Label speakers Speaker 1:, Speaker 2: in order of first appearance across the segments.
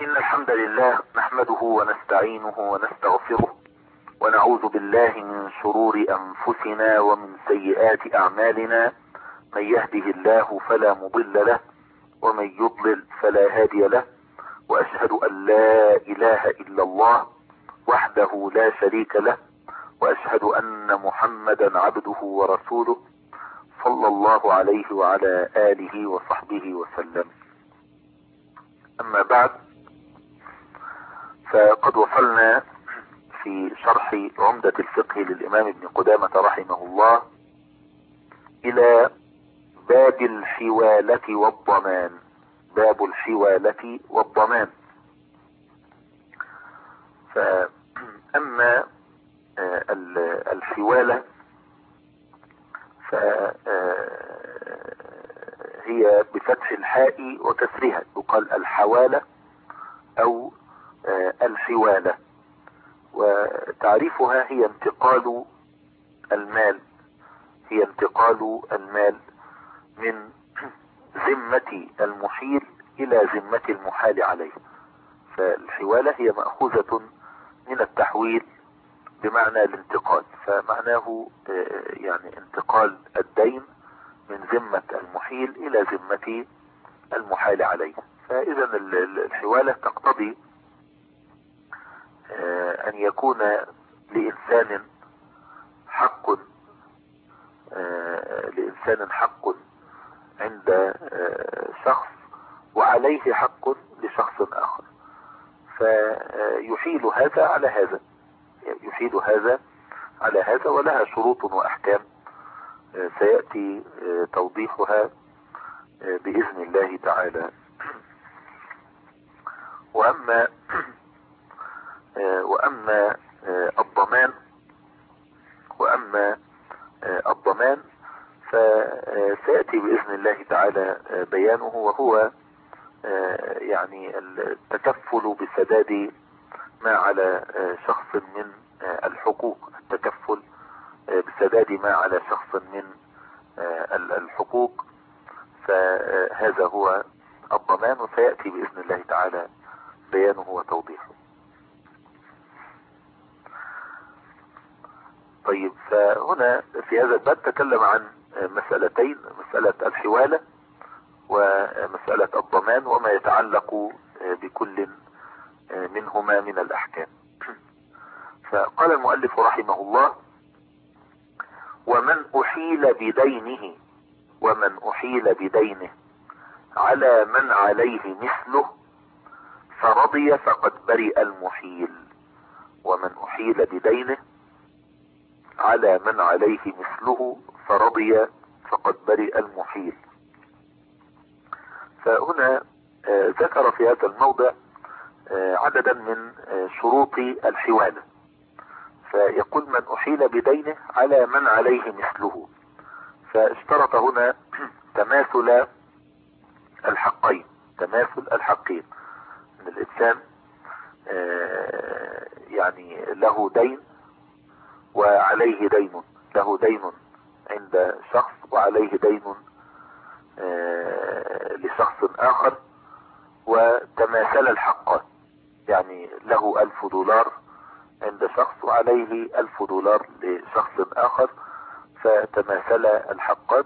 Speaker 1: إن الحمد لله نحمده ونستعينه ونستغفره ونعوذ بالله من شرور أنفسنا ومن سيئات أعمالنا. من يهده الله فلا مضل له ومن يضلل فلا هادي له، وأشهد أن لا إله إلا الله وحده لا شريك له، وأشهد أن محمدا عبده ورسوله صلى الله عليه وعلى آله وصحبه وسلم. أما بعد، فقد وصلنا في شرح عمدة الفقه للإمام ابن قدامة رحمه الله إلى باب الحوالة والضمان. باب الحوالة والضمان. فأما الحوالة فهي بفتح الحاء وكسرها، يقال الحوالة أو الحوالة. وتعريفها هي انتقال المال، هي انتقال المال من ذمة المحيل إلى ذمة المحال عليه. فالحوالة هي مأخوذة من التحويل بمعنى الانتقال، فمعناه يعني انتقال الدين من ذمة المحيل إلى ذمة المحال عليه. فإذا الحوالة تقتضي أن يكون لإنسان حق عند شخص وعليه حق لشخص آخر، فيحيل هذا على هذا، يحيل هذا على هذا، ولها شروط وأحكام سيأتي توضيحها بإذن الله تعالى. وأما الضمان فسيأتي بإذن الله تعالى بيانه، وهو يعني التكفل بسداد ما على شخص من الحقوق، التكفل بسداد ما على شخص من الحقوق، فهذا هو الضمان، وسيأتي بإذن الله تعالى بيانه وتوضيحه. طيب، فهنا في هذا الباب تكلم عن مسألتين: مسألة الحوالة ومسألة الضمان وما يتعلق بكل منهما من الأحكام. فقال المؤلف رحمه الله: ومن أحيل بدينه على من عليه مثله فرضي فقد برئ المحيل. ومن أحيل بدينه على من عليه مثله فرضي فقد برئ المحيل. فهنا ذكر في هذا الموضع عددا من شروط الحوالة، فيقول من أحيل بدينه على من عليه مثله، فاشترط هنا تماثل الحقين، ان الانسان يعني له دين وعليه دين، له دين عند شخص وعليه دين لشخص آخر، وتماثل الحقان، يعني له $1000 عند شخص وعليه $1000 لشخص آخر، فتماثل الحقان،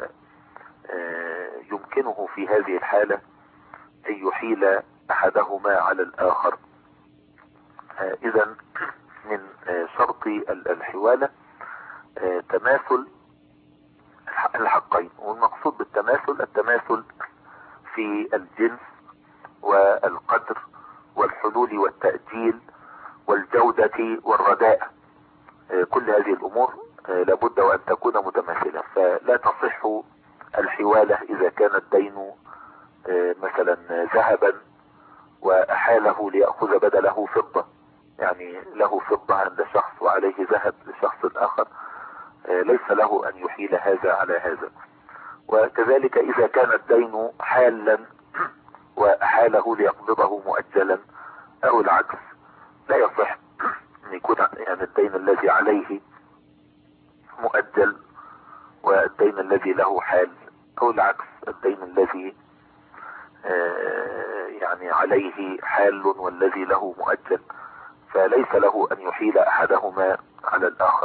Speaker 1: فيمكنه في هذه الحالة أن يحيل أحدهما على الآخر. إذن من شرط الحوالة تماثل الحقين، والمقصود بالتماثل التماثل في الجنس والقدر والحلول والتأجيل والجودة والرداء. كل هذه الأمور لابد وأن تكون متماثلة، فلا تصح الحوالة إذا كان الدين مثلا ذهبا وأحاله ليأخذ بدله فضة، يعني له فضة عند شخص وعليه ذهب لشخص آخر، ليس له أن يحيل هذا على هذا. وكذلك إذا كان الدين حالا وأحاله ليقبضه مؤجلا أو العكس، لا يصح أن يكون يعني الدين الذي عليه مؤجل والدين الذي له حال، أو العكس الدين الذي يعني عليه حال والذي له مؤجل، فليس له ان يحيل احدهما على الاخر.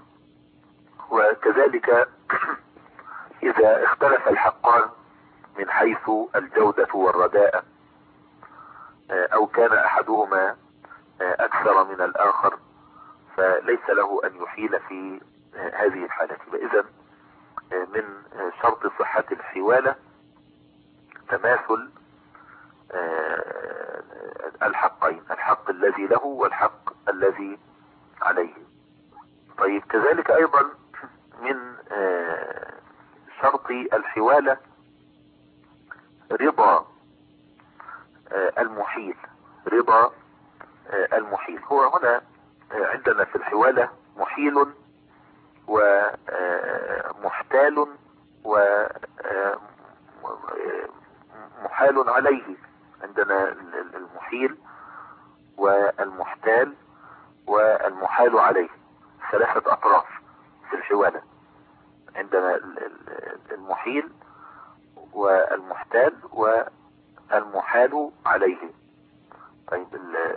Speaker 1: وكذلك اذا اختلف الحقان من حيث الجودة والرداءة، او كان احدهما اكثر من الاخر، فليس له ان يحيل في هذه الحالة. فاذا من شرط صحة الحوالة تماثل الحقين، الحق الذي له والحق الذي عليه. طيب كذلك ايضا من شرط الحوالة رضا المحيل. رضا المحيل هو هنا عندنا في الحوالة محيل ومحتال ومحال عليه. عندنا المحيل والمحتال والمحال عليه، ثلاثة اطراف في الحوالة. عندنا المحيل والمحتال والمحال عليه. طيب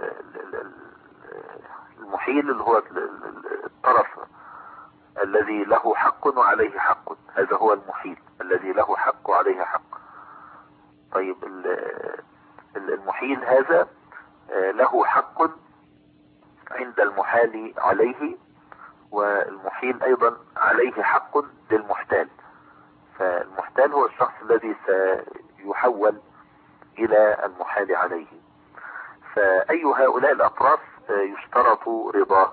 Speaker 1: المحيل اللي هو الطرف الذي له حق وعليه حق، هذا هو المحيل الذي له حق وعليه حق. طيب المحيل هذا له حق عند المحال عليه، والمحيل ايضا عليه حق للمحتال. فالمحتال هو الشخص الذي سيحول الى المحال عليه. فاي هؤلاء الاطراف يشترط رضاه،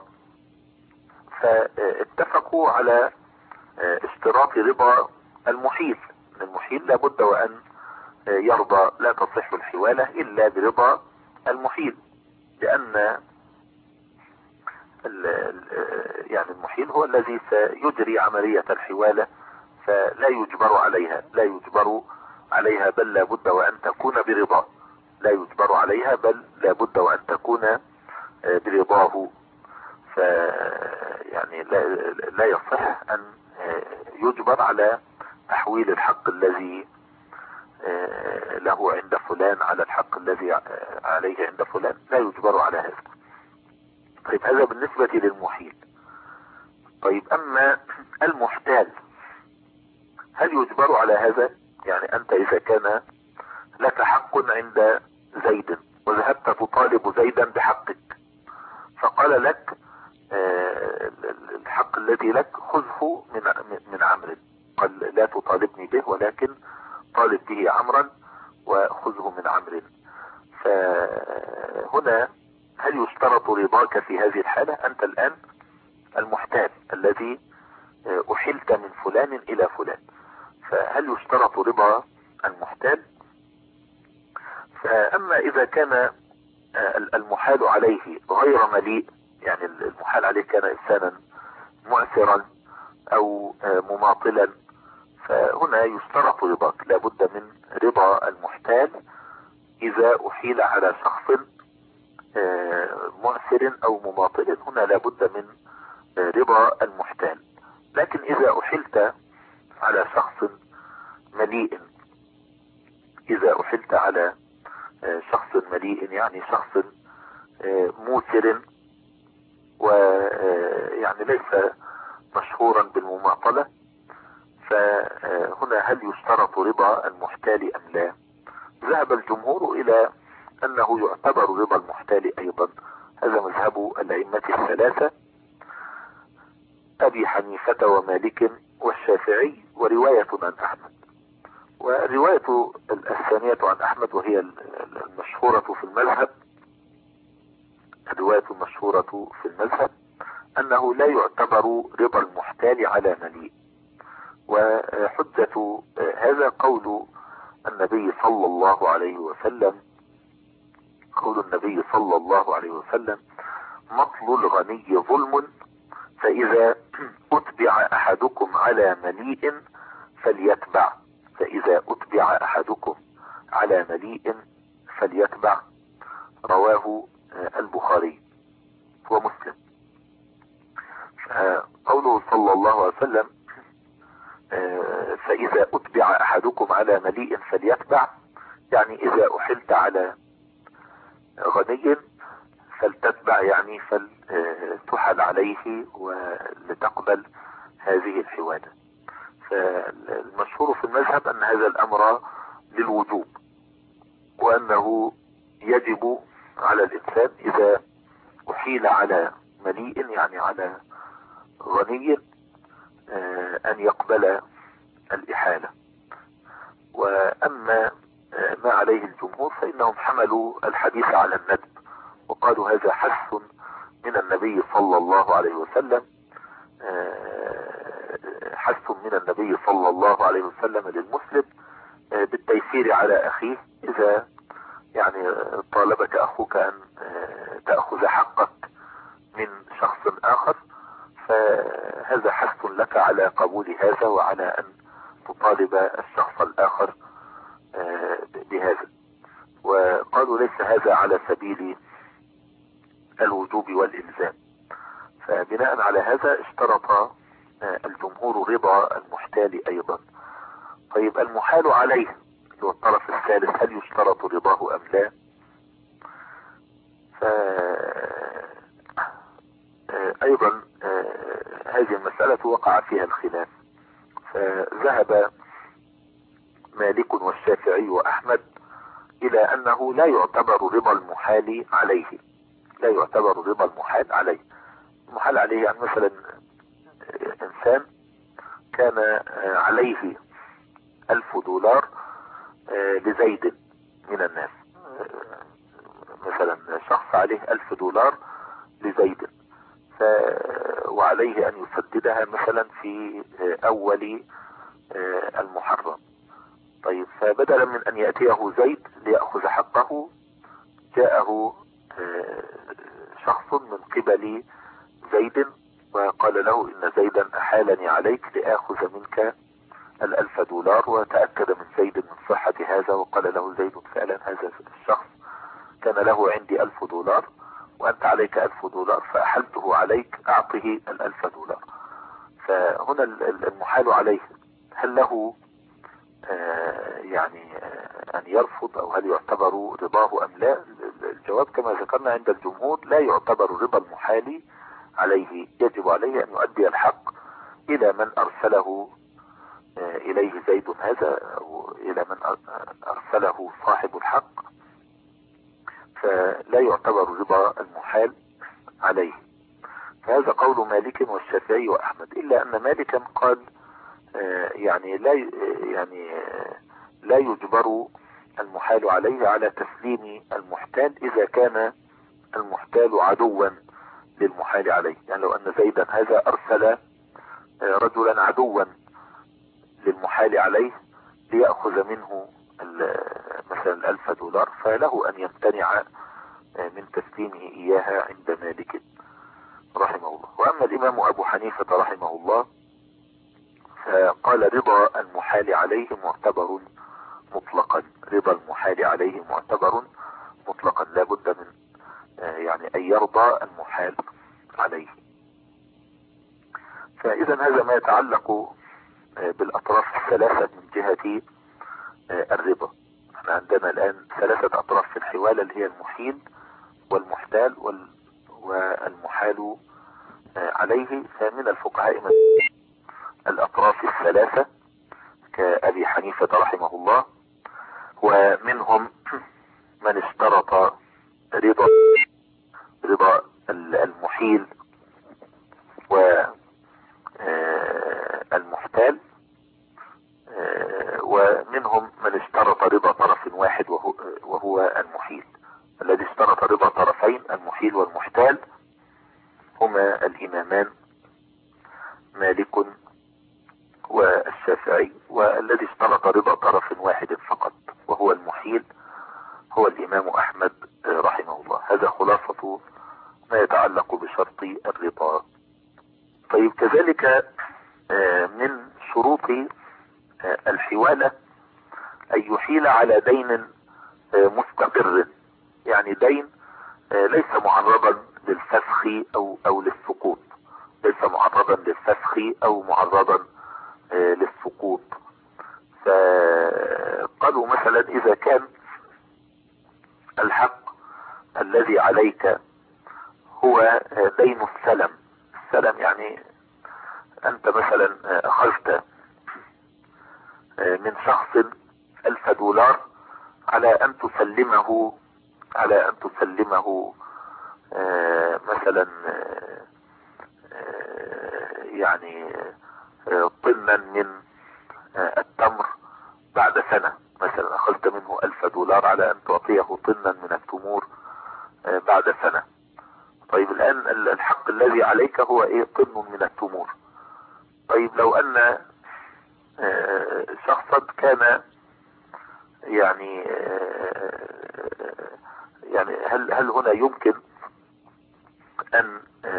Speaker 1: فاتفقوا على اشتراط رضا المحيل. المحيل لابد وان يرضى، لا تصح الحوالة الا برضا المحيل، لان يعني المحيل هو الذي سيجري عملية الحوالة، فلا يجبر عليها، لا يجبر عليها، بل لابد وان تكون برضاه. لا يجبر عليها بل لابد وان تكون برضاه. ف يعني لا يصح ان يجبر على تحويل الحق الذي له عند فلان على الحق الذي عليه عند فلان، لا يجبر على هذا. طيب هذا بالنسبة للمحيل. طيب اما المحتال هل يجبر على هذا؟ يعني انت اذا كان لك حق عند زيد وذهبت تطالب زيدا بحقك، فقال لك الحق الذي لك خذه من عمرو، قال لا تطالبني به ولكن طالب به عمرا وخذه من عمرو. فهنا هل يشترط رضاك في هذه الحالة؟ انت الان المحتال الذي احلت من فلان الى فلان، فهل يشترط رضا المحتال؟ فاما اذا كان المحال عليه غير مليء، يعني المحال عليه كان انسانا معسرا او مماطلا، فهنا يشترط رضاك، لابد من رضا المحتال اذا احيل على شخص معسر او مماطل، هنا لابد من رضا المحتال. لكن اذا احلت على شخص مليء، اذا احلت على شخص مليء يعني شخص موسر ويعني ليس مشهورا بالمماطلة، فهنا هل يشترط رضا المحتال ام لا؟ ذهب الجمهور الى انه يعتبر رضا المحتال ايضا. هذا مذهب الائمة الثلاثة، ابي حنيفة ومالك والشافعي ورواية عن احمد. والرواية الثانية عن احمد وهي المشهورة في المذهب، الرواية المشهورة في المذهب انه لا يعتبر رضا المحتال على مليء. وحجة هذا قول النبي صلى الله عليه وسلم، قول النبي صلى الله عليه وسلم: مطل الغني ظلم، فإذا أتبع أحدكم على مليء فليتبع. فإذا أتبع أحدكم على مليء فليتبع. رواه البخاري ومسلم. قوله صلى الله عليه وسلم فإذا أتبع أحدكم على مليء فليتبع، يعني إذا أحلت على غني فلتتبع، يعني فلتحل عليه ولتقبل هذه الحوالة. فالمشهور في المذهب أن هذا الأمر للوجوب، وأنه يجب على الإنسان إذا أحيل على مليء يعني على غني أن يقبل الإحالة. وأما ما عليه الجمهور فإنهم حملوا الحديث على الندب، وقالوا هذا حث من النبي صلى الله عليه وسلم، حث من النبي صلى الله عليه وسلم للمسلم بالتيسير على أخيه إذا يعني طالبك أخوك أن تأخذ حقك من شخص آخر، فهذا حث لك على قبول هذا وعلى أن تطالب الشخص الآخر بهذا. وقالوا ليس هذا على سبيل الوجوب والإلزام. فبناء على هذا اشترط الجمهور رضا المحتال أيضا. طيب المحال عليه اللي هو الطرف الثالث هل يشترط رضاه أم لا؟ أيضا هذه المسألة وقع فيها الخلاف، فذهب مالك والشافعي وأحمد إلى أنه لا يعتبر رضا المحال عليه، لا يعتبر رضا المحال عليه. المحال عليه يعني مثلا إنسان كان عليه $1000 لزيد من الناس، مثلا شخص عليه $1000 لزيد وعليه أن يسددها مثلا في أول المحرم. طيب فبدلا من أن يأتيه زيد ليأخذ حقه جاءه شخص من قبل زيد وقال له إن زيدا أحالني عليك لآخذ منك $1000، وتأكد من زيد من صحة هذا وقال له زيد فعلا هذا الشخص كان له عندي $1000 وأنت عليك $1000 فأحلته عليك أعطه $1000. فهنا المحال عليه هل له يعني أن يرفض أو هل يعتبر رضاه أم لا؟ الجواب كما ذكرنا عند الجمهور لا يعتبر رضا المحال عليه، يجب عليه أن يؤدي الحق إلى من أرسله إليه زيد هذا أو إلى من أرسله صاحب الحق، فلا يعتبر رضا المحال عليه. فهذا قول مالك والشافعي وأحمد، إلا أن مالكا قال يعني لا يجبر المحال عليه على تسليم المحتال إذا كان المحتال عدوا للمحال عليه. يعني لو أن زيدا هذا أرسل رجلا عدوا للمحال عليه ليأخذ منه مثلا $1000 فله أن يمتنع من تسليمه إياها عند مالك رحمه الله. وأما الإمام أبو حنيفة رحمه الله فقال رضا المحال عليه معتبر مطلقا، رضا المحال عليه معتبر مطلقا، لا بد من يعني أن يرضى المحال عليه. فإذا هذا ما يتعلق بالأطراف الثلاثة من جهة الرضا. احنا عندنا الآن 3 أطراف في الحوالة اللي هي المحيل والمحتال والمحال عليه. فمن الفقهاء من الأطراف الثلاثة كأبي حنيفة رحمه الله، ومنهم من اشترط رضا المحيل والمحتال، ومنهم من اشترط رضا طرف واحد وهو المحيل. الذي اشترط رضا طرفين المحيل والمحتال هما الإمامان مالك والشافعي، والذي اشترط رضا طرف واحد فقط وهو المحيل هو الإمام أحمد رحمه الله. هذا خلاصة ما يتعلق بشرط الرضا. طيب كذلك من شروط الحوالة أن يحيل على دين مستقر، يعني دين ليس معرضا للفسخ أو للسقوط، ليس معرضا للفسخ أو معرضا للسقوط. فقالوا مثلا إذا كان الحق الذي عليك هو دين السلم. السلم يعني انت مثلا اخذت من شخص $1000 على ان تسلمه مثلا يعني طنا من التمر بعد سنة. مثلا اخذت منه $1000 على ان تعطيه طنا من التمور بعد سنة. طيب الان الحق الذي عليك هو ايه؟ طن من التمور. طيب لو ان شخصا كان يعني هل هنا يمكن ان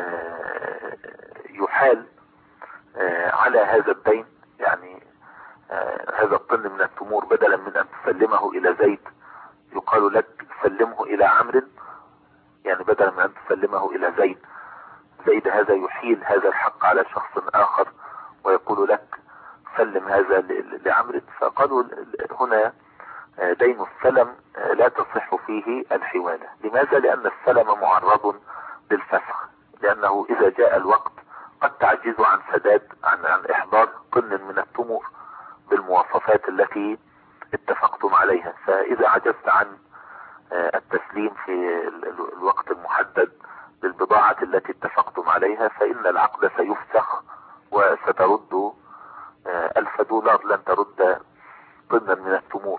Speaker 1: يحال على هذا الدين؟ يعني هذا الطن من التمور بدلا من ان تسلمه الى زيد يقال لك سلمه الى عمرو، يعني بدلا من ان تسلمه الى زيد هذا يحيل هذا الحق على شخص اخر ويقول لك سلم هذا لعمرو. فقالوا هنا دين السلم لا تصح فيه الحوالة. لماذا؟ لان السلم معرض للفسخ، لانه اذا جاء الوقت قد تعجز عن سداد عن احضار طن من التمور بالمواصفات التي اتفقتم عليها. فاذا عجزت عن التسليم في الوقت المحدد للبضاعة التي اتفقتم عليها فإن العقد سيفسخ وسترد $1000، لن ترد طنا من التمور.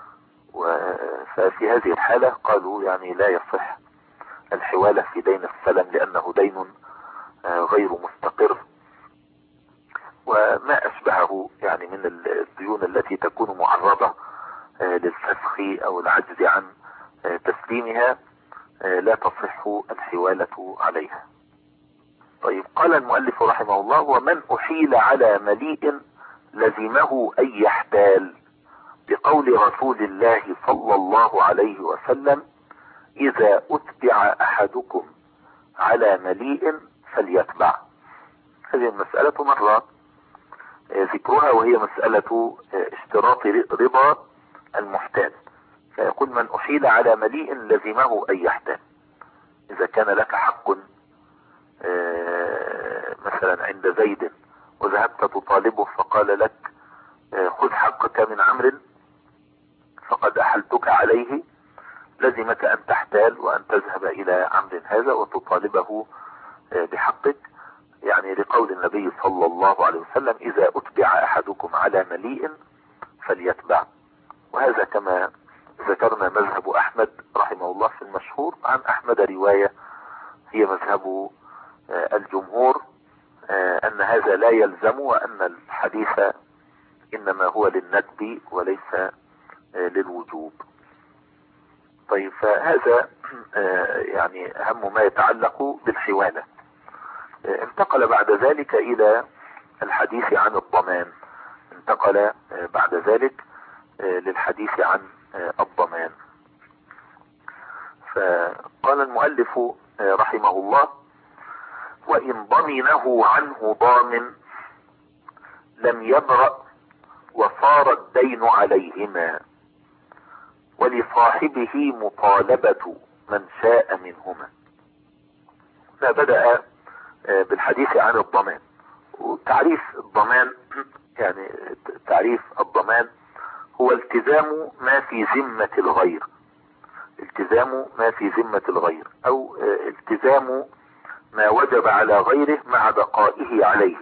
Speaker 1: ففي هذه الحالة قالوا يعني لا يصح الحوالة في دين السلم لأنه دين غير مستقر. وما أشبهه يعني من الديون التي تكون معرضة للفسخ أو العجز عن تسليمها لا تصح الحوالة عليها. طيب قال المؤلف رحمه الله: ومن أحيل على مليء لزمه أن يحتال، بقول رسول الله صلى الله عليه وسلم: إذا أتبع أحدكم على مليء فليتبع. هذه المسألة مرة ذكرها، وهي مسألة اشتراط رضا المحتال. فيقول: من أحيل على مليء لزمه أن يحتال. إذا كان لك حق مثلا عند زيد وذهبت تطالبه فقال لك خذ حقك من عمرو فقد أحلتك عليه، لزمك أن تحتال وأن تذهب إلى عمرو هذا وتطالبه بحقك، يعني لقول النبي صلى الله عليه وسلم: إذا أتبع أحدكم على مليء فليتبع. وهذا كما ذكرنا مذهب أحمد رحمه الله في المشهور. عن أحمد رواية هي مذهب الجمهور أن هذا لا يلزم، وأن الحديث إنما هو للندب وليس للوجوب. طيب فهذا يعني أهم ما يتعلق بالحوالة. انتقل بعد ذلك إلى الحديث عن الضمان. انتقل بعد ذلك للحديث عن الضمان. فقال المؤلف رحمه الله: وإن ضمنه عنه ضامن لم يبرأ وصار الدين عليهما، ولصاحبه مطالبة من شاء منهما. فبدأ بالحديث عن الضمان. وتعريف الضمان يعني تعريف الضمان هو التزام ما في ذمة الغير، التزام ما في ذمة الغير، او التزام ما وجب على غيره مع بقائه عليه.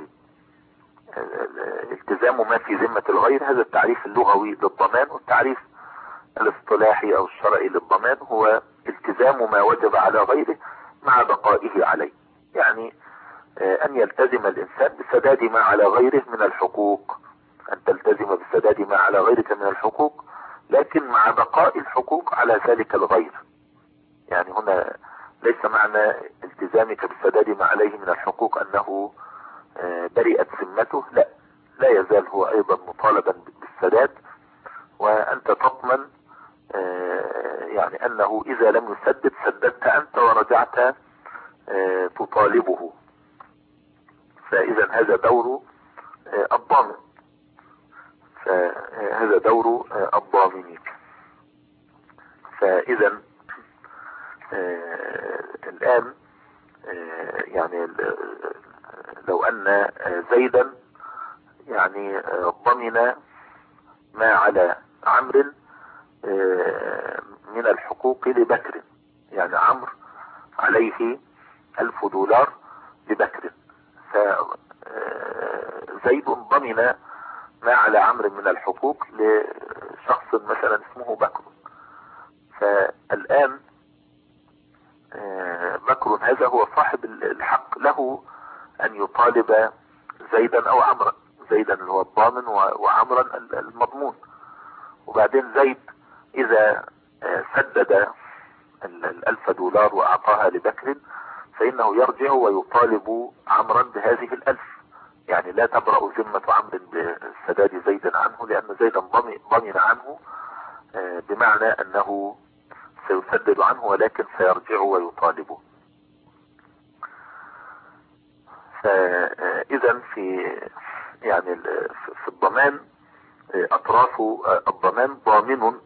Speaker 1: التزام ما في ذمة الغير هذا التعريف اللغوي للضمان. والتعريف الاصطلاحي او الشرعي للضمان هو التزام ما وجب على غيره مع بقائه عليه. يعني ان يلتزم الانسان بسداد ما على غيره من الحقوق، ان تلتزم بسداد ما على غيرك من الحقوق، لكن مع بقاء الحقوق على ذلك الغير. يعني هنا ليس معنى التزامك بسداد ما عليه من الحقوق انه برئت ذمته، لا يزال هو ايضا مطالبا بالسداد، وانت تضمن يعني انه اذا لم يسدد سددت انت ورجعت تطالبه. فاذا هذا دور الضامن، فهذا دور الضامنين. فاذا الآن يعني لو أن زيدا يعني ضمن ما على عمرو من الحقوق لبكر، يعني عمرو عليه $1000 لبكر، فزيد ضمن ما على عمرو من الحقوق لشخص مثلا اسمه بكر. فالآن بكر هذا هو صاحب الحق، له أن يطالب زيدا أو عمرا، زيدا اللي هو الضامن وعمرا المضمون. وبعدين زيد إذا سدد $1000 وأعطاها لبكر، فإنه يرجع ويطالب عمرا بهذه ال1000، يعني لا تبرأ ذمة عمرو بسداد زيد عنه، لأن زيدا ضمن عنه، بمعنى أنه سيسدد عنه ولكن سيرجع ويطالبه. فإذا يعني في الضمان أطراف الضمان ضامن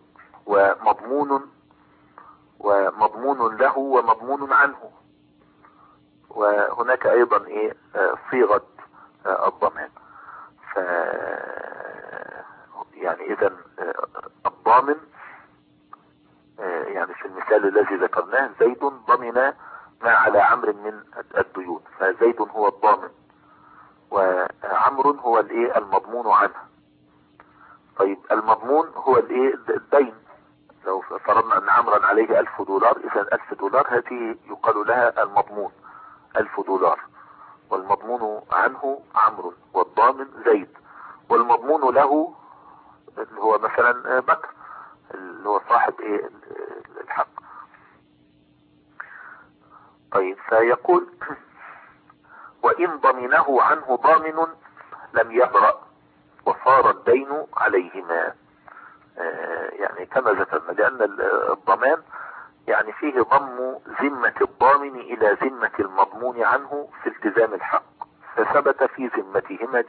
Speaker 1: ومضمون له ومضمون عنه، وهناك أيضا صيغة الضمان. يعني إذا الضامن يعني في المثال الذي ذكرناه زيد ضمن ما على عمرو من الديون، فزيد هو الضامن وعمرو هو المضمون عنه. طيب المضمون هو الدين. لو فرضنا ان عمرا عليه $1000، اذا $1000 هذه يقال لها المضمون $1000، والمضمون عنه عمرو والضامن زيد، والمضمون له اللي هو مثلا بكر اللي هو صاحب الحق. طيب فيقول وإن ضمنه عنه ضامن لم يبرأ وصار الدين عليهما. يعني كما ذكرنا، لأن الضمان يعني فيه ضم ذمة الضامن إلى ذمة المضمون عنه في التزام الحق، فثبت في ذمتهما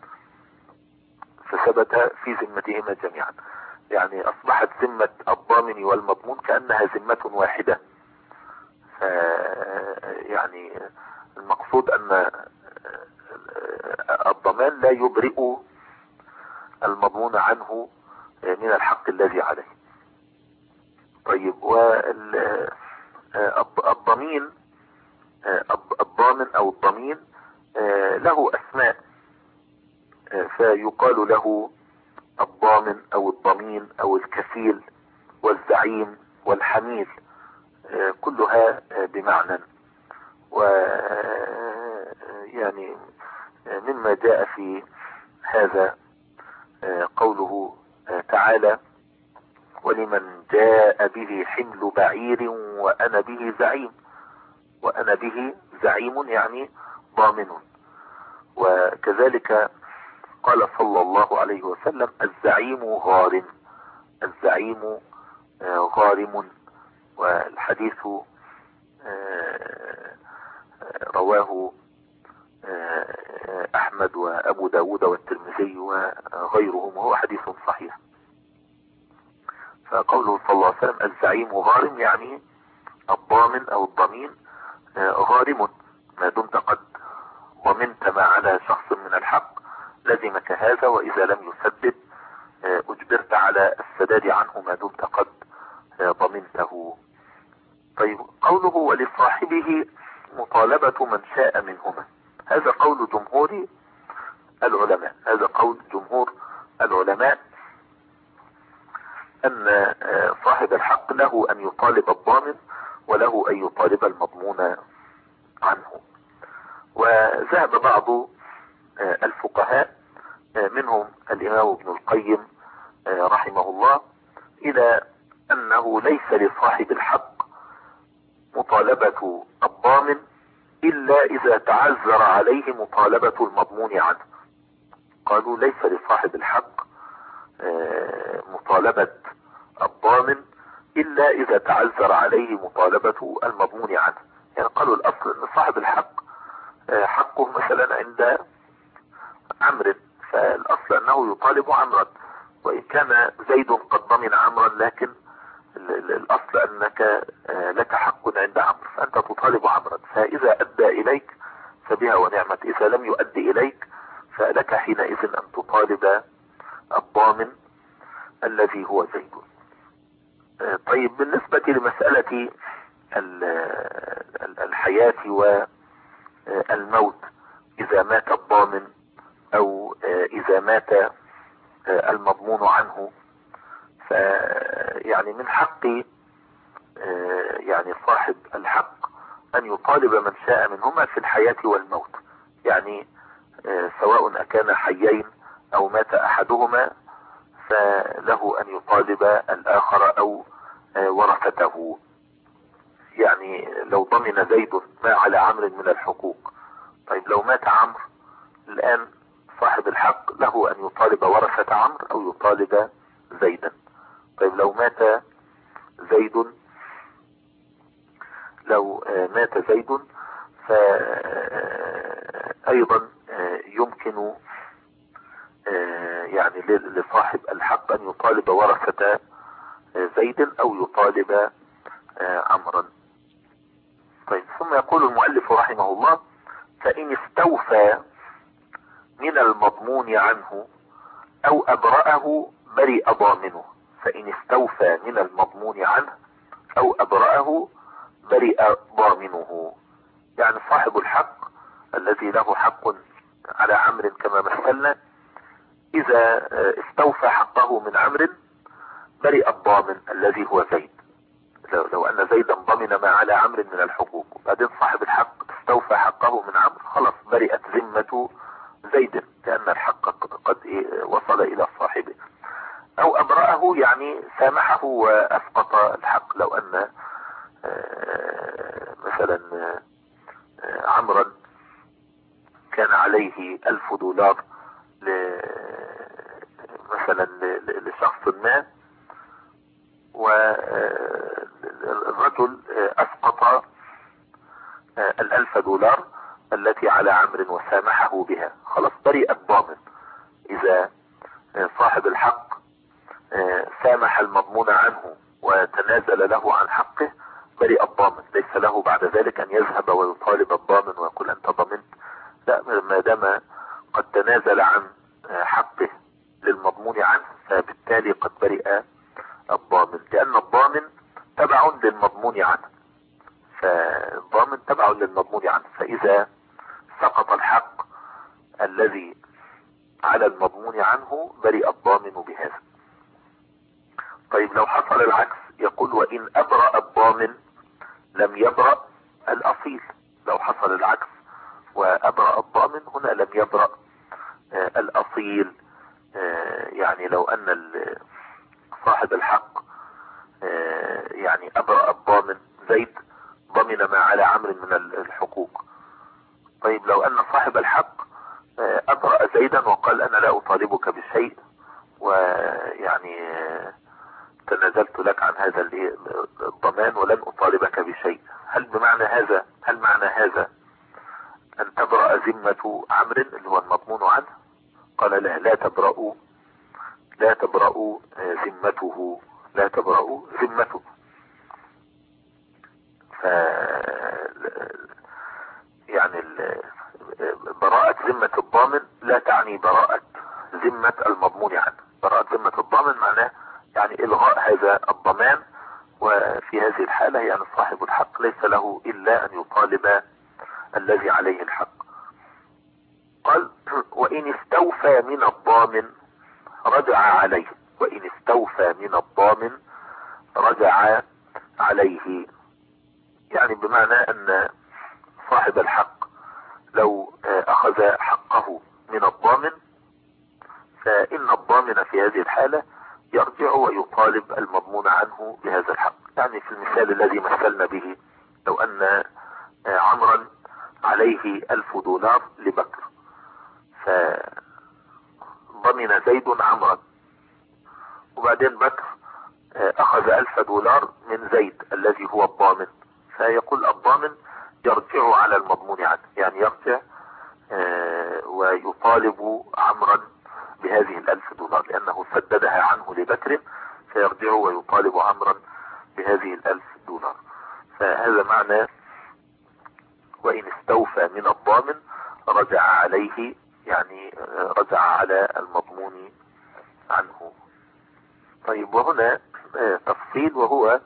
Speaker 1: جميعا، يعني أصبحت ذمة الضامن والمضمون كأنها ذمة واحدة. يعني المقصود أن الضمان لا يبرئ المضمون عنه من الحق الذي عليه. طيب والضمين الضامن أو الضمين له أسماء، فيقال له الضامن أو الضمين أو الكفيل والزعيم والحميل، كلها بمعنى. ويعني مما جاء في هذا قوله تعالى ولمن جاء به حمل بعير وأنا به زعيم. وأنا به زعيم يعني ضامن. وكذلك قال صلى الله عليه وسلم الزعيم غارم، الزعيم غارم. والحديث رواه أحمد وأبو داود والترمذي وغيرهم، وهو حديث صحيح. فقوله صلى الله عليه وسلم الزعيم غارم يعني الضامن أو الضمين غارم، ما دمت قد ضمنت ما على شخص من الحق لزمك هذا، وإذا لم يسدد أجبرت على السداد عنه ما دمت قد ضمنته. طيب قوله ولصاحبه مطالبة من شاء منهما، هذا قول جمهور العلماء، هذا قول جمهور العلماء أن صاحب الحق له أن يطالب الضامن وله أن يطالب المضمون عنه. وذهب بعض الفقهاء منهم الإمام ابن القيم رحمه الله إلى أنه ليس لصاحب الحق مطالبة الضامن إلا إذا تعذر عليه مطالبة المضمون عنه. قالوا ليس لصاحب الحق مطالبة الضامن إلا إذا تعذر عليه مطالبة المضمون عنه. يعني قالوا الأصل أن صاحب الحق حقه مثلا عند عمرو، فالأصل أنه يطالب عمرا، وإن كان زيد قد ضمن عمرا، لكن الأصل أنك لك حق يكن عند عمرو، فأنت تطالب عمرا، فإذا أدى إليك فبها ونعمت، إذا لم يؤدي إليك فلك حينئذ أن تطالب الضامن الذي هو زيد. طيب بالنسبة لمسألة الحياة والموت، إذا مات الضامن أو إذا مات المضمون عنه، فيعني من حق يعني صاحب الحق أن يطالب من شاء منهما في الحياة والموت، يعني سواء أكان حيين أو مات أحدهما فله أن يطالب الآخر أو ورثته. يعني لو ضمن زيد ما على عمرو من الحقوق، طيب لو مات عمرو الآن صاحب الحق له أن يطالب ورثة عمرو أو يطالب زيدا. طيب لو مات زيد فأيضا يمكن يعني لصاحب الحق أن يطالب ورثة زيد أو يطالب عمرا. طيب ثم يقول المؤلف رحمه الله: فإن استوفى من المضمون عنه أو أبرأه برئ ضامنه. فإن استوفى من المضمون عنه أو أبرأه برئ ضامنه، يعني صاحب الحق الذي له حق على عمرو كما مثلنا، إذا استوفى حقه من عمرو برئ الضامن الذي هو زيد. لو أن زيدا ضمن ما على عمرو من الحقوق، وبعدين صاحب الحق استوفى حقه من عمرو، خلاص برئت ذمة زيد لأن الحق قد وصل إلى صاحبه. أو أبرأه يعني سامحه وأسقط الحق. لو أن مثلا عمرا كان عليه $1000 مثلا لشخص ما، والرجل أسقط $1000 التي على عمرو وسامحه بها، خلاص برئ الضامن. إذا صاحب الحق سامح المضمون عنه وتنازل له عن حقه برئ الضامن، ليس له بعد ذلك أن يذهب ويطالب الضامن ويقول أنت ضمنت، لا، ما دام قد تنازل عن حقه للمضمون عنه فبالتالي قد برئ الضامن، لأن الضامن تبع للمضمون عنه، فالضامن تبع للمضمون عنه، فإذا سقط الحق الذي على المضمون عنه برئ الضامن بهذا. طيب لو حصل العكس يقول: وإن أبرأ الضامن لم يبرأ الأصيل. لو حصل العكس وأبرأ الضامن هنا لم يبرأ الأصيل، يعني لو أن صاحب الحق يعني أبرأ الضامن زيد ضمن ما على عمرو من الحقوق. طيب لو أن صاحب الحق أبرأ زيدا وقال أنا لا أطالبك بشيء ويعني تنازلت لك عن هذا الضمان ولن أطالبك بشيء، هل معنى هذا أن تبرأ ذمة عمرو اللي هو المضمون عنه؟ قال لا تبرأ ذمته، لا تبرأ ذمته. يعني براءة ذمة الضامن لا تعني براءة ذمة المضمون عنه. براءة ذمة الضامن معناه يعني إلغاء هذا الضمان، وفي هذه الحالة يعني صاحب الحق ليس له إلا أن يطالب الذي عليه الحق. قال: وإن استوفى من الضامن رجع عليه. وإن استوفى من الضامن رجع عليه، يعني بمعنى أن صاحب الحق لو أخذ حقه من الضامن فإن الضامن في هذه الحالة يرجع ويطالب المضمون عنه بهذا الحق. يعني في المثال الذي مثلنا به، لو أن عمرا عليه $1000 لبكر، فضمن زيد عمرا، وبعدين بكر أخذ $1000 من زيد الذي هو الضامن، فيقول الضامن يرجع على المضمون عنه، يعني يرجع ويطالب عمرا بهذه $1000 لأنه سددها عنه لبكر، فيرجع ويطالب عمرا بهذه $1000. فهذا معنى وإن استوفى من الضامن رجع عليه، يعني رجع على المضمون عنه. طيب، وهنا تفصيل، وهو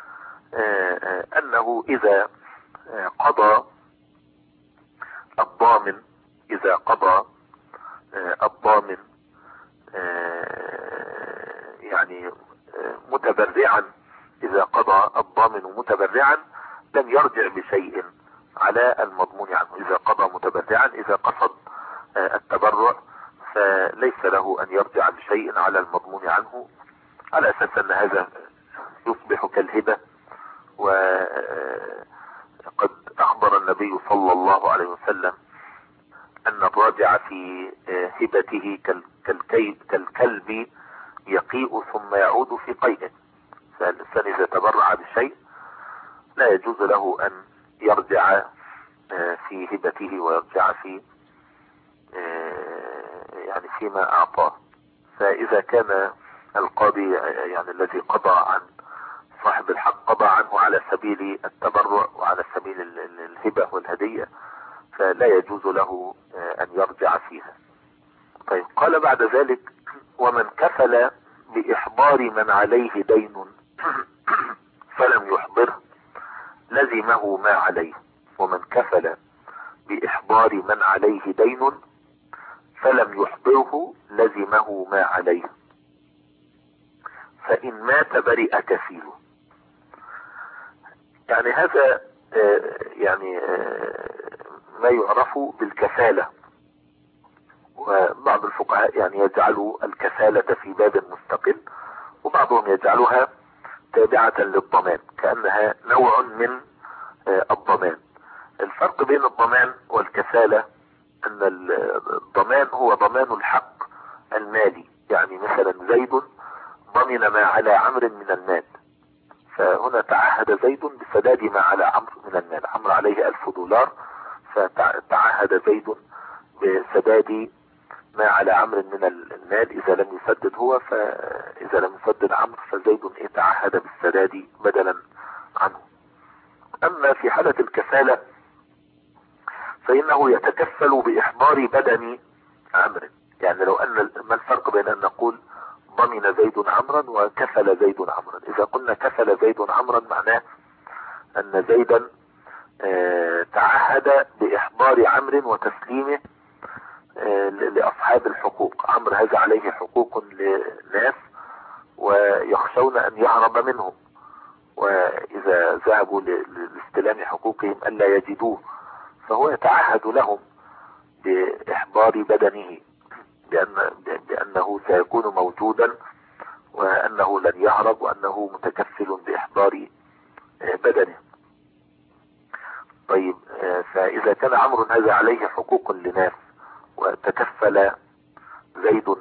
Speaker 1: أنه إذا قضى الضامن يعني متبرعا، إذا قضى الضامن متبرعا لم يرجع بشيء على المضمون عنه. إذا قضى متبرعا، إذا قصد التبرع، فليس له أن يرجع بشيء على المضمون عنه، على أساس أن هذا يصبح كالهبة. وقد أخبر النبي صلى الله عليه وسلم أن الراجع في هبته كالكلب يقيء ثم يعود في قيئه. فالإنسان إذا تبرع بشيء لا يجوز له أن يرجع في هبته ويرجع في يعني فيما أعطاه. فإذا كان القاضي يعني الذي قضى عن صاحب الحق قضى عنه على سبيل التبرع وعلى سبيل الهبة والهدية، فلا يجوز له أن يرجع فيها. طيب، قال بعد ذلك: ومن كفل بإحضار من عليه دين فلم يحضره لزمه ما عليه. ومن كفل بإحضار من عليه دين فلم يحضره لزمه ما عليه، فإن مات برئ كفيله. يعني هذا يعني ما يعرف بالكفالة. وبعض الفقهاء يعني يجعلوا الكفالة في باب مستقل، وبعضهم يجعلها تابعة للضمان، كأنها نوع من الضمان. الفرق بين الضمان والكفالة أن الضمان هو ضمان الحق المالي. يعني مثلا زيد ضمن ما على عمرو من المال، فهنا تعهد زيد بسداد ما على عمرو من المال. عمرو عليه $1000، فتعهد زيد بسداد ما على عمرو من المال إذا لم يسدد هو، فإذا لم يسدد عمرو فزيد تعهد بالسداد بدلا عنه. أما في حالة الكفالة فإنه يتكفل بإحضار بدن عمرو. يعني لو أن ما الفرق بين أن نقول ضمن زيد عمرا وكفل زيد عمرا؟ إذا قلنا كفل زيد عمرا معناه أن زيدا تعهد بإحضار عمرو وتسليمه لأصحاب الحقوق. عمرو هذا عليه حقوق لناس ويخشون أن يهرب منهم، وإذا ذهبوا لاستلام حقوقهم ألا يجدوه، فهو يتعهد لهم بإحضار بدنه بأنه سيكون موجودا، وأنه لن يهرب، وأنه متكفل بإحضار بدنه. طيب، فإذا كان عمرو هذا عليه حقوق لناس وتكفل زيد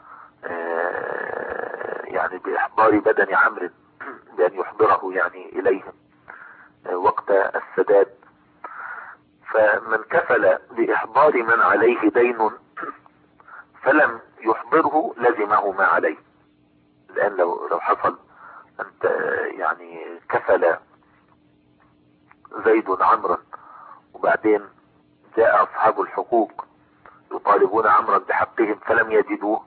Speaker 1: يعني بإحضار بدن عمرو بأن يحضره يعني إليهم وقت السداد، فمن كفل بإحضار من عليه دين فلم يحضره لزمه ما عليه. الآن لو حصل أنت يعني كفل زيد عمرا، وبعدين جاء أصحاب الحقوق يطالبون عمرا بحقهم فلم يجدوه،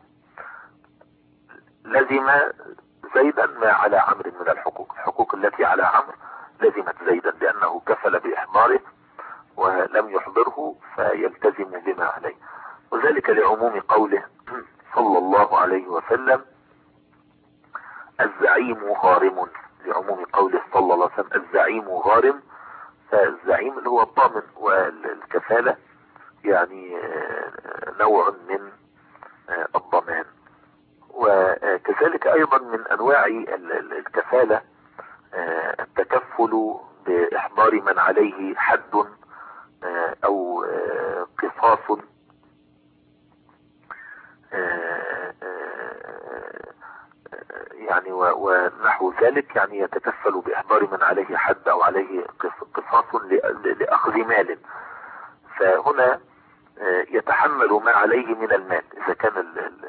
Speaker 1: لزم زيدا ما على عمرو من الحقوق التي على عمرو لزمت زيدا لأنه كفل بإحضاره ولم يحضره، فيلتزم بما عليه. وذلك لعموم قوله صلى الله عليه وسلم: الزعيم غارم. لعموم قوله صلى الله عليه وسلم: الزعيم غارم. فالزعيم اللي هو الضامن، والكفالة يعني نوع من الضمان. وكذلك أيضا من أنواع الكفالة التكفل بإحضار من عليه حد أو قصاص، يعني ونحو ذلك. يعني يتكفل بإحضار من عليه حد أو عليه قصاص لأخذ مال، فهنا يتحمل ما عليه من المال. إذا كان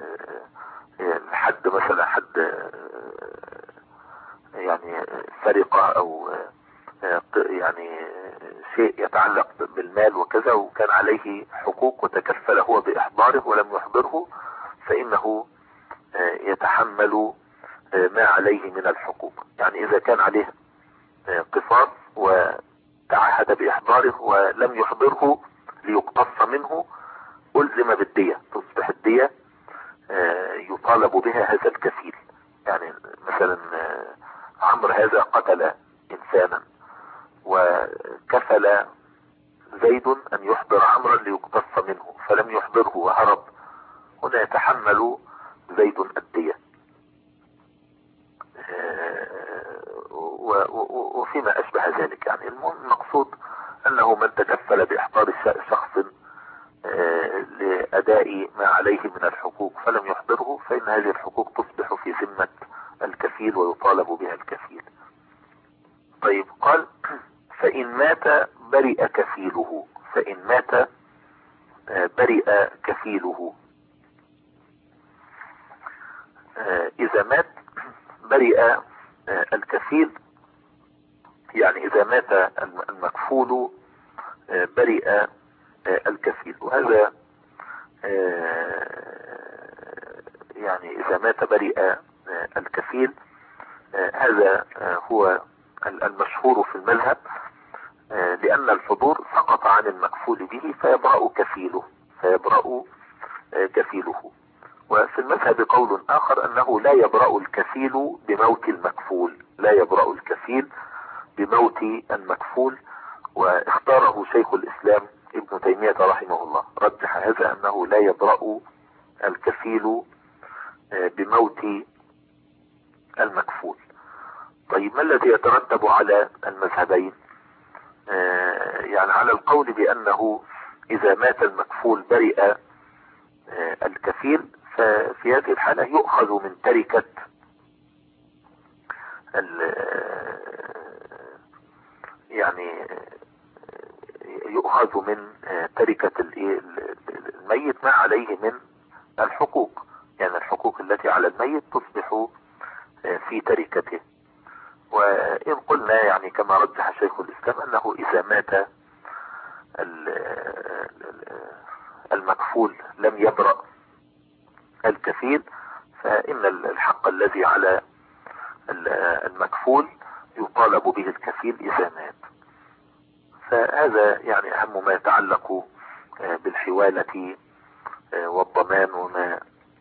Speaker 1: الحد مثلا حد يعني سرقة أو يعني شيء يتعلق بالمال وكذا، وكان عليه حقوق وتكفل هو بإحضاره ولم يحضره، فإنه يتحمل ما عليه من الحقوق. يعني إذا كان عليه قصاص وتعهد بإحضاره ولم يحضره ليقتص منه، ألزم بالدية، تصبح الدية يطالب بها هذا الكفيل. يعني مثلا عمرو هذا قتل إنسانا وكفل زيد أن يحضر عمرا ليقتص منه فلم يحضره وهرب، هنا يتحمل زيد الدية. وفيما أشبه ذلك. يعني المقصود أنه من تكفل بإحضار شخص لأداء ما عليه من الحقوق فلم يحضره، فإن هذه الحقوق تصبح في ذمة الكفيل ويطالب بها الكفيل. طيب، قال فإن مات برئ كفيله. فإن مات برئ كفيله. إذا مات برئ الكفيل، يعني إذا مات المكفول برئ الكفيل. وهذا يعني إذا مات برئ الكفيل، هذا هو المشهور في المذهب، لأن الحضور سقط عن المكفول به فيبرأ كفيله. وفي المذهب قول آخر أنه لا يبرأ الكفيل بموت المكفول، لا يبرأ الكفيل بموت المكفول. واختاره شيخ الإسلام ابن تيمية رحمه الله، رجح هذا أنه لا يبرأ الكفيل بموت المكفول. طيب، ما الذي يترتب على المذهبين؟ يعني على القول بأنه إذا مات المكفول برئ الكفيل، ففي هذه الحالة يؤخذ من تركة يعني يؤخذ من تركة الميت ما عليه من الحقوق. يعني الحقوق التي على الميت تصبح في تركته. وإن قلنا يعني كما رجح شيخ الإسلام أنه إذا مات المكفول لم يبرأ الكفيل، فإن الحق الذي على المكفول يطالب به الكفيل إذا مات. فهذا يعني أهم ما يتعلق بالحوالة والضمان وما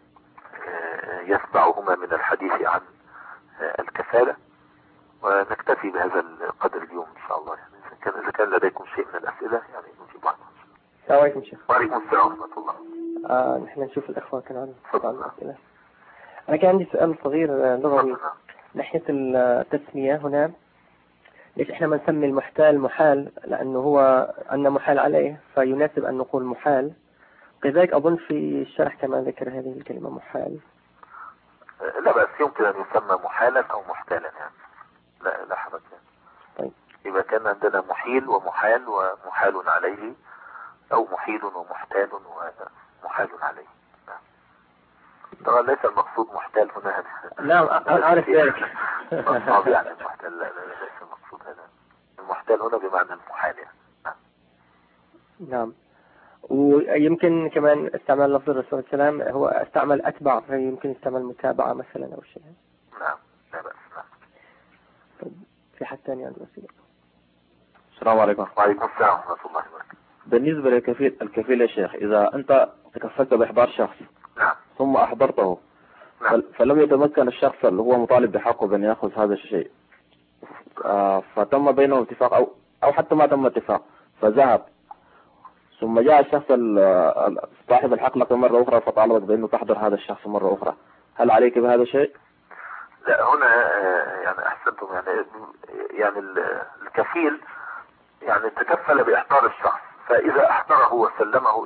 Speaker 1: يتبعهما من الحديث عن الكفالة. ونكتفي بهذا القدر اليوم إن شاء الله. يعني إذا كان لديكم شيء من الأسئلة يعني نجيب عنها.
Speaker 2: السلام عليكم شيخ.
Speaker 1: وعليكم السلام ورحمة الله.
Speaker 2: نحن نشوف الأخوة كان عندهم أسئلة. أنا كان عندي سؤال صغير لغوي ناحية التسمية هنا. ليش إحنا ما نسمي المحتال محال؟ لأنه هو أن محال عليه فيناسب أن نقول محال. كذلك أظن في الشرح كما ذكر هذه الكلمة محال.
Speaker 1: لا بأس، يمكن أن يسمى محالا أو محتالا يعني. لا حرج.
Speaker 2: طيب،
Speaker 1: إذا كان عندنا محيل ومحال ومحال عليه، أو محيل ومحتال ومحال عليه. طبعا ليس المقصود محتال هنا.
Speaker 2: نعم أعرف ذلك.
Speaker 1: يعني المحتال لا ليس المقصود هذا. المحتال هنا بمعنى المحال يعني.
Speaker 2: نعم. ويمكن كمان استعمال لفظ الرسول صلى الله عليه وسلم هو استعمل أتبع، فيمكن استعمال متابعة مثلا أو شيء.
Speaker 1: نعم، لا بأس. نعم.
Speaker 2: طيب، في حد ثاني عنده أسئلة؟
Speaker 3: السلام عليكم.
Speaker 1: وعليكم السلام ورحمة الله وبركاته.
Speaker 3: بالنسبة للكفيل يا شيخ، إذا أنت تكفلت بإحضار شخص
Speaker 1: نعم.
Speaker 3: ثم أحضرته،
Speaker 1: نعم.
Speaker 3: فلم يتمكن الشخص اللي هو مطالب بحقه بأن يأخذ هذا الشيء، فتم بينهم اتفاق أو حتى ما تم اتفاق فذهب، ثم جاء الشخص صاحب الحق لك مرة أخرى فطالبك بأنه تحضر هذا الشخص مرة أخرى، هل عليك بهذا الشيء؟
Speaker 1: لا، هنا يعني أحسنتم. يعني الكفيل يعني تكفل بإحضار الشخص، فإذا أحضره وسلمه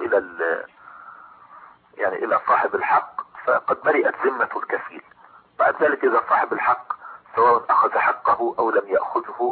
Speaker 1: إلى صاحب الحق فقد برئت ذمة الكفيل. بعد ذلك إذا صاحب الحق سواء أخذ حقه أو لم يأخذه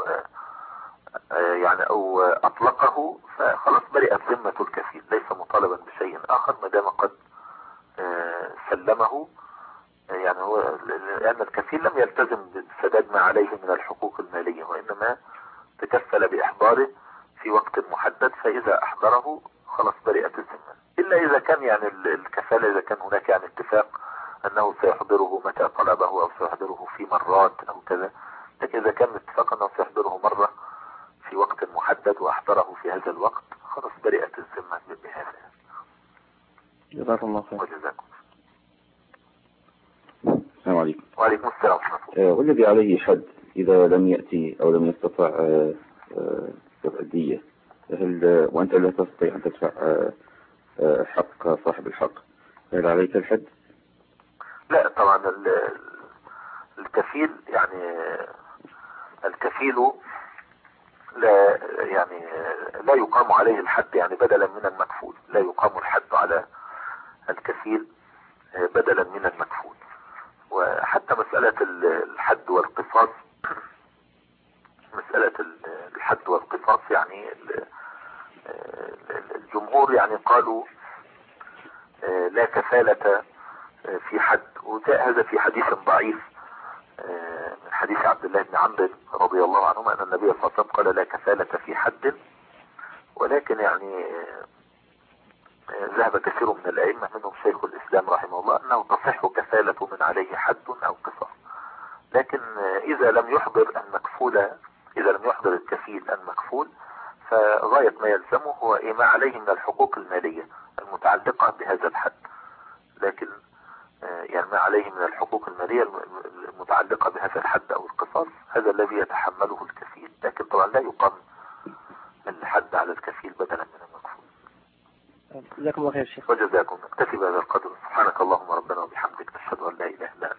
Speaker 1: أو أطلقه، فخلاص برئت ذمة الكفيل، ليس مطالبا بشيء آخر ما دام قد سلمه. يعني هو لأن الكفيل لم يلتزم بسداد ما عليه من الحقوق المالية، وإنما تكفل بإحضاره في وقت محدد، فإذا أحضره خلاص برئت الذمة، إلا إذا كان يعني الكفالة إذا كان هناك يعني اتفاق أنه سيحضره متى طلبه أو سيحضره في مرات أو كذا. لكن إذا كان اتفاق أنه سيحضره مرة في وقت محدد وأحضره في هذا الوقت خلاص برئت الذمة بهذا.
Speaker 3: جزاكم الله خير.
Speaker 1: وجزاكم.
Speaker 4: السلام عليكم.
Speaker 1: وعليكم السلام ورحمة الله.
Speaker 4: والذي عليه حد إذا لم يأتي أو لم يستطع دفع الدية، هل وأنت لا تستطيع أن تدفع حق صاحب الحق، هل عليك الحد؟
Speaker 1: لا طبعا الكفيل يعني الكفيل لا يعني لا يقام عليه الحد يعني بدلا من المكفول، لا يقام الحد على الكفيل بدلا من المكفول. وحتى مسألة الحد والقصاص، مسألة الحد والقصاص يعني الجمهور يعني قالوا لا كفالة في حد، وجاء هذا في حديث ضعيف من حديث عبد الله بن عمرو رضي الله عنهما أن النبي صلى الله عليه وسلم قال لا كفالة في حد. ولكن يعني ذهب كثير من الأئمة منهم شيخ الإسلام رحمه الله أنه تصح كفالة من عليه حد أو قصاص. لكن إذا لم يحضر المكفول، إذا لم يحضر الكفيل المكفول، فغاية ما يلزمه هو ما عليه من الحقوق المالية المتعلقة بهذا الحد. لكن يعني ما عليه من الحقوق المالية المتعلقة بهذا الحد أو القصاص هذا الذي يتحمله الكفيل. لكن طبعا لا يقام الحد على الكفيل بدلا من المكفول.
Speaker 2: جزاكم الله خير شيخ.
Speaker 1: وجزاكم. نكتفي بهذا القدر. سبحانك اللهم ربنا وبحمدك، نشهد أن لا إله إلا أنت.